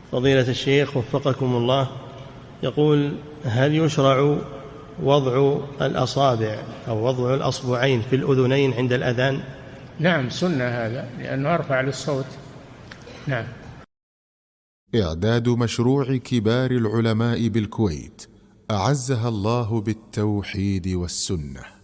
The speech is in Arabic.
فضيلة الشيخ وفقكم الله، يقول: هل يشرع وضع الأصابع أو وضع الأصبعين في الأذنين عند الأذان؟ نعم، سنة هذا لأنه أرفع للصوت. نعم. إعداد مشروع كبار العلماء بالكويت أعزها الله بالتوحيد والسنة.